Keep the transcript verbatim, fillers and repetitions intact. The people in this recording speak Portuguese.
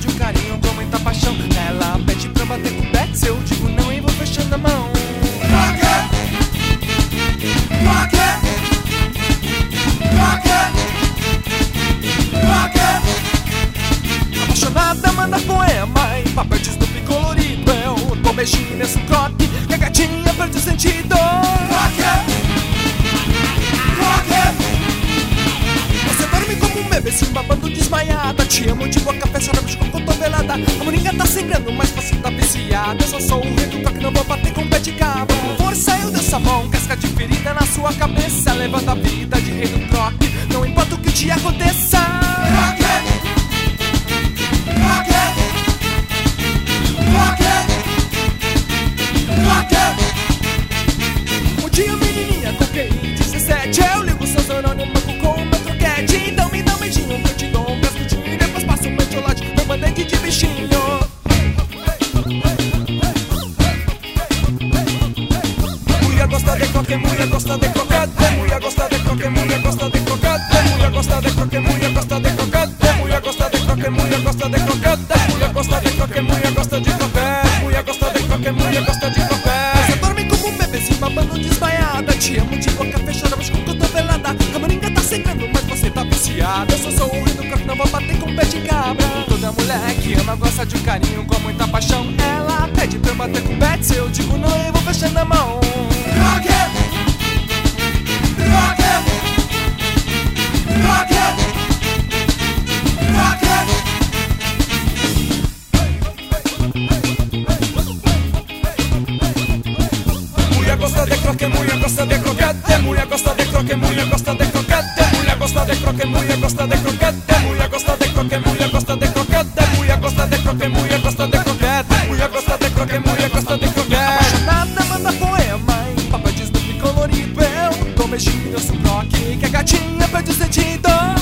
de um carinho com muita paixão. Ela pede pra bater com o Bex, eu digo não e vou fechando a mão. Rock it, rock it, rock it, rock it. Apaixonada manda poema em papel de Snoopy colorido. Eu dou beijinho nesse croque que a gatinha perde o sentido. Rock it, rock it. Você dorme como um bebezinho babando desmaiada. Te amo de boca fechada, com cotovelada. A moringa tá sangrando, mas você tá viciada. Eu só sou o rei do toque, não vou bater com o pé de cabra. Com força eu dessa mão, casca de ferida na sua cabeça. Levanta a vida de rei do troque, não importa o que te aconteça. Rock it, rock it, rock it, rock it. Um dia menininha com Q I dezessete, eu ligo seus neurônios, banco com o meu troquete. Então me dá um beijinho, que eu te dou um cascutinho. E depois passo um metiolate, um bandante de bichinho. Mulher gosta de croque, mulher gosta de croquete. Mulher gosta de croque, mulher gosta de croquete. Mulher gosta de croque, mulher gosta de croquete. Mulher gosta de croque, mulher gosta de croquete. Mulher gosta de croque, mulher gosta de croquete. Mulher gosta de croque, mulher gosta de croquete. Você dorme como um bebezinho babando desmaiada. Te amo de boca fechada, mas com cotovelada. A moringa tá sangrando, mas você tá viciada. Eu só sou o rei do croque, não vou bater com o pé de cabra. Toda mulher que ama gosta de um carinho com muita paixão. Ela pede pra eu bater com o pé, se eu digo não eu vou fechando a mão. Rock it, rock it, rock it, rock it. Mulher gosta de croque, mulher gosta de croquete. Mulher gosta de croque, mulher gosta de croquete. Mulher gosta de croque, mulher gosta de croquete. Mulher gosta de croque, mulher gosta de croquete. Mulher gosta de croque, mulher gosta de croquete. Mulher gosta de croque, mulher gosta de croquete. Apaixonada manda poema em papel de Snoopy colorido. Eu dou beijinho, eu sou croque, que a gatinha perde o sentido.